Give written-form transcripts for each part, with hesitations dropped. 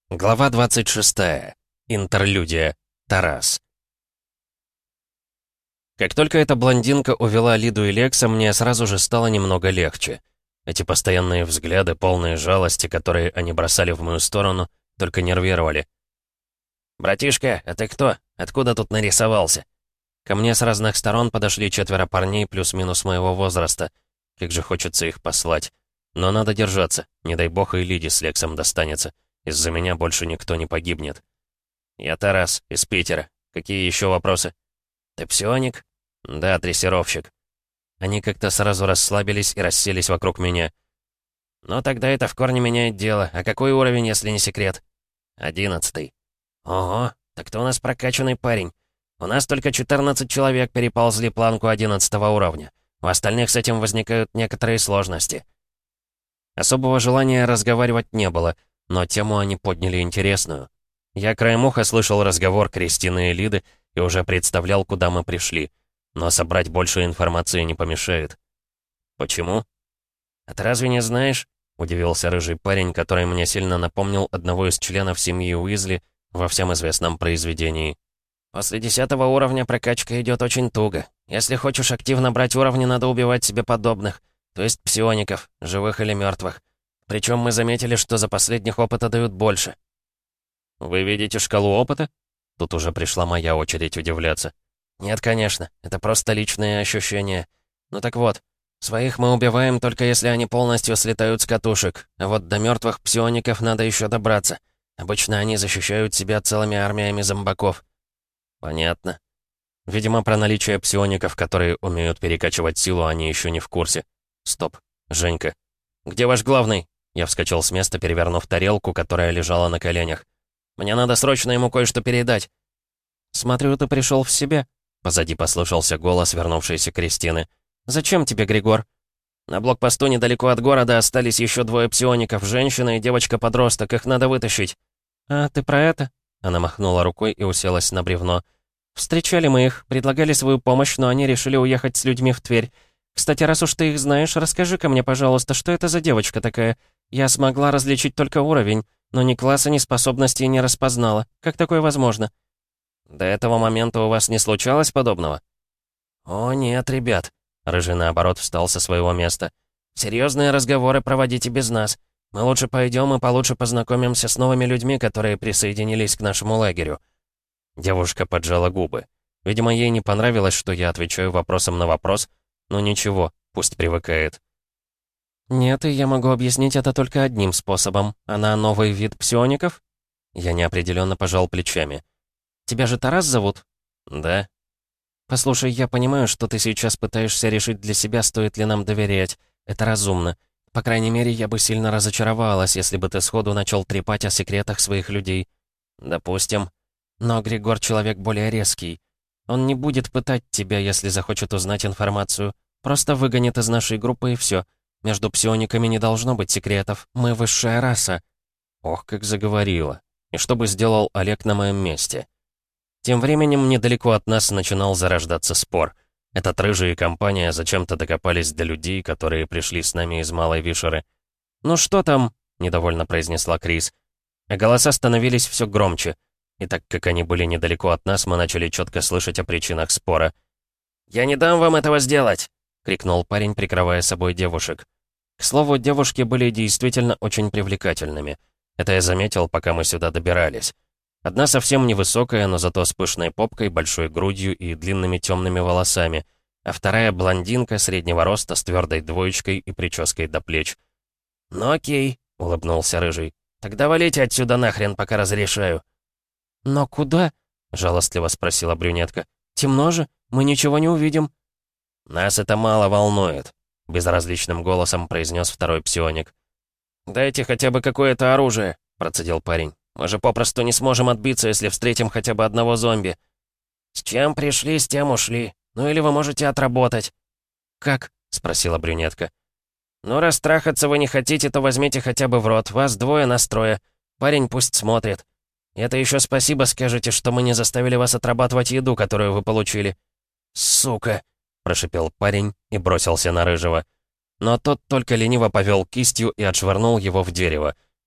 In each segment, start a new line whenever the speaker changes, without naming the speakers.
Глава 26. Интерлюдия. Тарас. Как только эта блондинка увела Лиду и Лекса, мне сразу же стало немного легче. Эти постоянные взгляды, полные жалости, которые они бросали в мою сторону, только нервировали. «Братишка, а ты кто? Откуда тут нарисовался?» Ко мне с разных сторон подошли 4 парней плюс-минус моего возраста. Как же хочется их послать. Но надо держаться, не дай бог и Лиде с Лексом достанется. Из-за меня больше никто не погибнет. «Я Тарас, из Питера. Какие еще вопросы?» «Ты псионик?» «Да, дрессировщик». Они как-то сразу расслабились и расселись вокруг меня. «Ну, тогда это в корне меняет дело. А какой уровень, если не секрет?» 11. «Ого, так ты у нас прокачанный парень. У нас только 14 человек переползли планку 11 уровня. У остальных с этим возникают некоторые сложности». Особого желания разговаривать не было, но тему они подняли интересную. Я краем уха слышал разговор Кристины и Лиды и уже представлял, куда мы пришли. Но собрать больше информации не помешает. «Почему?» «А ты разве не знаешь?» — удивился рыжий парень, который мне сильно напомнил одного из членов семьи Уизли во всем известном произведении. «После 10 уровня прокачка идет очень туго. Если хочешь активно брать уровни, надо убивать себе подобных, то есть псиоников, живых или мертвых. Причем мы заметили, что за последних опыта дают больше». «Вы видите шкалу опыта?» Тут уже пришла моя очередь удивляться. «Нет, конечно, это просто личные ощущения. Ну так вот, своих мы убиваем только если они полностью слетают с катушек, а вот до мертвых псиоников надо еще добраться. Обычно они защищают себя целыми армиями зомбаков». «Понятно. Видимо, про наличие псиоников, которые умеют перекачивать силу, они еще не в курсе. Стоп, Женька. Где ваш главный?» Я вскочил с места, перевернув тарелку, которая лежала на коленях. «Мне надо срочно ему кое-что передать». «Смотрю, ты пришел в себя», — позади послышался голос вернувшейся Кристины. «Зачем тебе, Григор?» «На блокпосту недалеко от города остались еще 2 псиоников, женщина и девочка-подросток, их надо вытащить». «А, ты про это?» Она махнула рукой и уселась на бревно. «Встречали мы их, предлагали свою помощь, но они решили уехать с людьми в Тверь. Кстати, раз уж ты их знаешь, расскажи-ка мне, пожалуйста, что это за девочка такая? Я смогла различить только уровень, но ни класса, ни способностей не распознала. Как такое возможно?» «До этого момента у вас не случалось подобного?» «О, нет, ребят». Рыжий, наоборот, встал со своего места. «Серьезные разговоры проводите без нас. Мы лучше пойдем и получше познакомимся с новыми людьми, которые присоединились к нашему лагерю». Девушка поджала губы. Видимо, ей не понравилось, что я отвечаю вопросом на вопрос, но ничего, пусть привыкает. «Нет, и я могу объяснить это только одним способом. Она новый вид псиоников?» Я неопределенно пожал плечами. «Тебя же Тарас зовут?» «Да». «Послушай, я понимаю, что ты сейчас пытаешься решить для себя, стоит ли нам доверять. Это разумно. По крайней мере, я бы сильно разочаровалась, если бы ты сходу начал трепать о секретах своих людей». «Допустим». «Но Григор человек более резкий. Он не будет пытать тебя, если захочет узнать информацию. Просто выгонит из нашей группы и все. Между псиониками не должно быть секретов. Мы высшая раса». Ох, как заговорила. И что бы сделал Олег на моем месте? Тем временем недалеко от нас начинал зарождаться спор. Этот рыжий и компания зачем-то докопались до людей, которые пришли с нами из Малой Вишеры. «Ну что там?» — недовольно произнесла Крис. А голоса становились все громче. И так как они были недалеко от нас, мы начали четко слышать о причинах спора. «Я не дам вам этого сделать!» — крикнул парень, прикрывая собой девушек. К слову, девушки были действительно очень привлекательными. Это я заметил, пока мы сюда добирались. Одна совсем невысокая, но зато с пышной попкой, большой грудью и длинными темными волосами, а вторая блондинка среднего роста с твердой двоечкой и прической до плеч. «Ну окей», — улыбнулся Рыжий. «Тогда валите отсюда нахрен, пока разрешаю». «Но куда?» — жалостливо спросила брюнетка. «Темно же, мы ничего не увидим». «Нас это мало волнует», — безразличным голосом произнес второй псионик. «Дайте хотя бы какое-то оружие», — процедил парень. «Мы же попросту не сможем отбиться, если встретим хотя бы одного зомби». «С чем пришли, с тем ушли. Ну или вы можете отработать». «Как?» — спросила брюнетка. «Ну, раз трахаться вы не хотите, то возьмите хотя бы в рот. Вас 2, нас 3. Парень пусть смотрит. И это еще спасибо скажете, что мы не заставили вас отрабатывать еду, которую вы получили». «Сука!» — прошипел парень и бросился на Рыжего. Но тот только лениво повел кистью и отшвырнул его в дерево.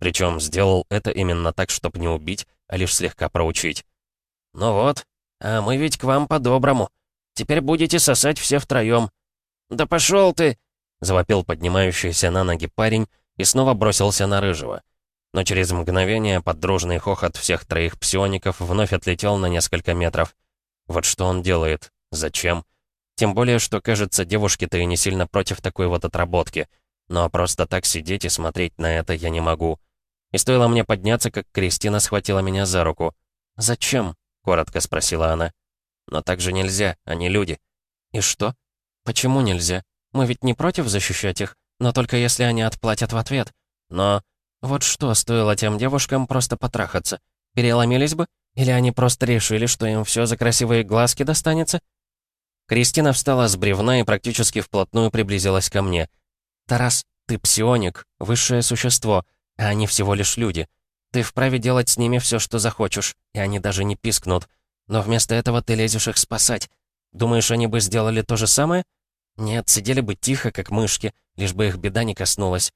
Причем сделал это именно так, чтобы не убить, а лишь слегка проучить. «Ну вот, а мы ведь к вам по-доброму. Теперь будете сосать все втроем». «Да пошел ты!» — завопил поднимающийся на ноги парень и снова бросился на Рыжего. Но через мгновение под дружный хохот всех троих псиоников вновь отлетел на несколько метров. Вот что он делает? Зачем? Тем более, что, кажется, девушки-то и не сильно против такой вот отработки. Но просто так сидеть и смотреть на это я не могу. И стоило мне подняться, как Кристина схватила меня за руку. «Зачем?» — коротко спросила она. «Но так же нельзя, они люди». «И что? Почему нельзя? Мы ведь не против защищать их, но только если они отплатят в ответ. Но вот что стоило тем девушкам просто потрахаться? Переломились бы? Или они просто решили, что им все за красивые глазки достанется?» Кристина встала с бревна и практически вплотную приблизилась ко мне. «Тарас, ты псионик, высшее существо, а они всего лишь люди. Ты вправе делать с ними все, что захочешь, и они даже не пискнут. Но вместо этого ты лезешь их спасать. Думаешь, они бы сделали то же самое? Нет, сидели бы тихо, как мышки, лишь бы их беда не коснулась».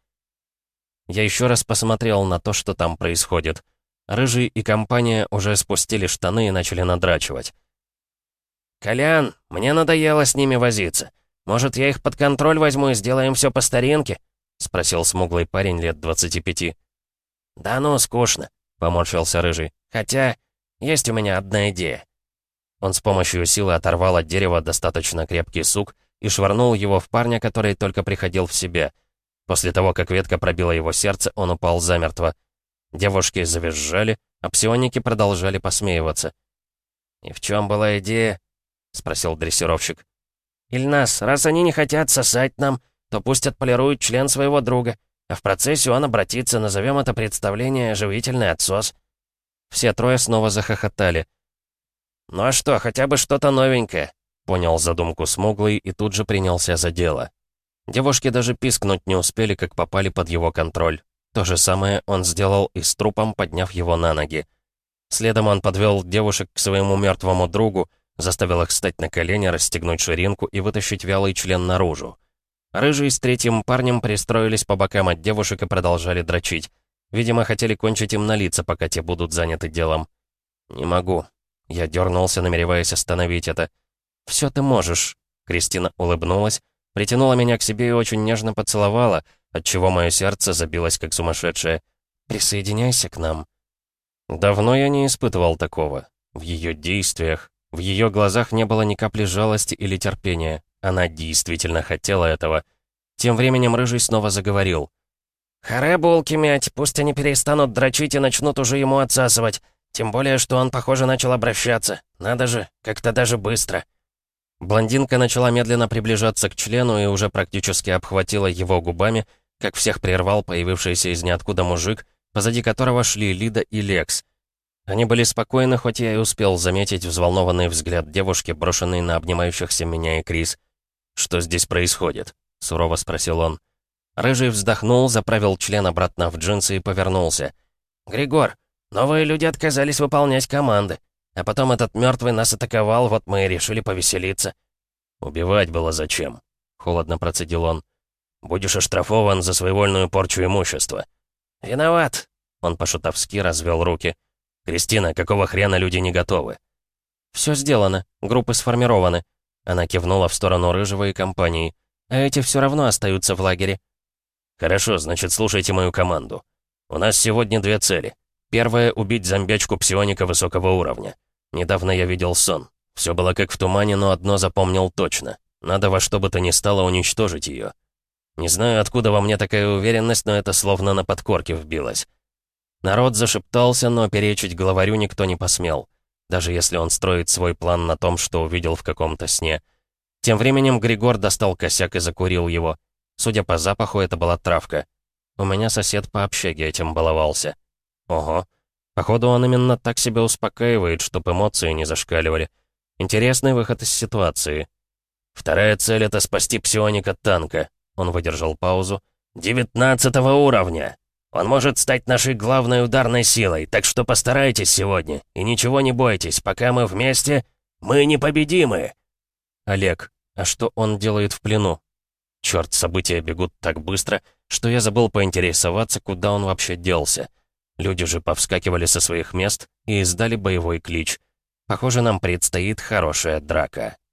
Я еще раз посмотрел на то, что там происходит. Рыжий и компания уже спустили штаны и начали надрачивать. «Колян, мне надоело с ними возиться. Может, я их под контроль возьму и сделаем все по старинке?» — спросил смуглый парень лет 25. «Да ну, скучно», — поморщился Рыжий. «Хотя, есть у меня одна идея». Он с помощью силы оторвал от дерева достаточно крепкий сук и швырнул его в парня, который только приходил в себя. После того, как ветка пробила его сердце, он упал замертво. Девушки завизжали, а псионики продолжали посмеиваться. «И в чем была идея?» — спросил дрессировщик. «Ильнас, раз они не хотят сосать нам, то пусть отполируют член своего друга, а в процессе он обратится, назовем это представление «оживительный отсос». Все трое снова захохотали. «Ну а что, хотя бы что-то новенькое?» — понял задумку смуглый и тут же принялся за дело. Девушки даже пискнуть не успели, как попали под его контроль. То же самое он сделал и с трупом, подняв его на ноги. Следом он подвел девушек к своему мертвому другу, заставил их встать на колени, расстегнуть ширинку и вытащить вялый член наружу. Рыжий с третьим парнем пристроились по бокам от девушек и продолжали дрочить. Видимо, хотели кончить им на лица, пока те будут заняты делом. «Не могу». Я дернулся, намереваясь остановить это. «Все ты можешь». Кристина улыбнулась, притянула меня к себе и очень нежно поцеловала, отчего мое сердце забилось как сумасшедшее. «Присоединяйся к нам». Давно я не испытывал такого. В ее действиях, в ее глазах не было ни капли жалости или терпения. Она действительно хотела этого. Тем временем Рыжий снова заговорил. «Харе булки мять, пусть они перестанут дрочить и начнут уже ему отсасывать. Тем более, что он, похоже, начал обращаться. Надо же, как-то даже быстро». Блондинка начала медленно приближаться к члену и уже практически обхватила его губами, как всех прервал появившийся из ниоткуда мужик, позади которого шли Лида и Лекс. Они были спокойны, хоть я и успел заметить взволнованный взгляд девушки, брошенный на обнимающихся меня и Крис. «Что здесь происходит?» — сурово спросил он. Рыжий вздохнул, заправил член обратно в джинсы и повернулся. «Григор, новые люди отказались выполнять команды. А потом этот мертвый нас атаковал, вот мы и решили повеселиться». «Убивать было зачем?» — холодно процедил он. «Будешь оштрафован за своевольную порчу имущества». «Виноват!» — он по-шутовски развел руки. «Кристина, какого хрена люди не готовы?» «Все сделано, группы сформированы». Она кивнула в сторону Рыжего и компании. «А эти все равно остаются в лагере». «Хорошо, значит, слушайте мою команду. У нас сегодня две цели. Первая — убить зомбячку псионика высокого уровня. Недавно я видел сон. Все было как в тумане, но одно запомнил точно. Надо во что бы то ни стало уничтожить ее. Не знаю, откуда во мне такая уверенность, но это словно на подкорке вбилось». Народ зашептался, но перечить главарю никто не посмел. Даже если он строит свой план на том, что увидел в каком-то сне. Тем временем Григор достал косяк и закурил его. Судя по запаху, это была травка. У меня сосед по общаге этим баловался. Ого. Походу, он именно так себя успокаивает, чтоб эмоции не зашкаливали. Интересный выход из ситуации. Вторая цель — это спасти псионика-танка. Он выдержал паузу. 19-го уровня. Он может стать нашей главной ударной силой, так что постарайтесь сегодня. И ничего не бойтесь, пока мы вместе, мы непобедимы. Олег, а что он делает в плену? Черт, события бегут так быстро, что я забыл поинтересоваться, куда он вообще делся. Люди же повскакивали со своих мест и издали боевой клич. Похоже, нам предстоит хорошая драка.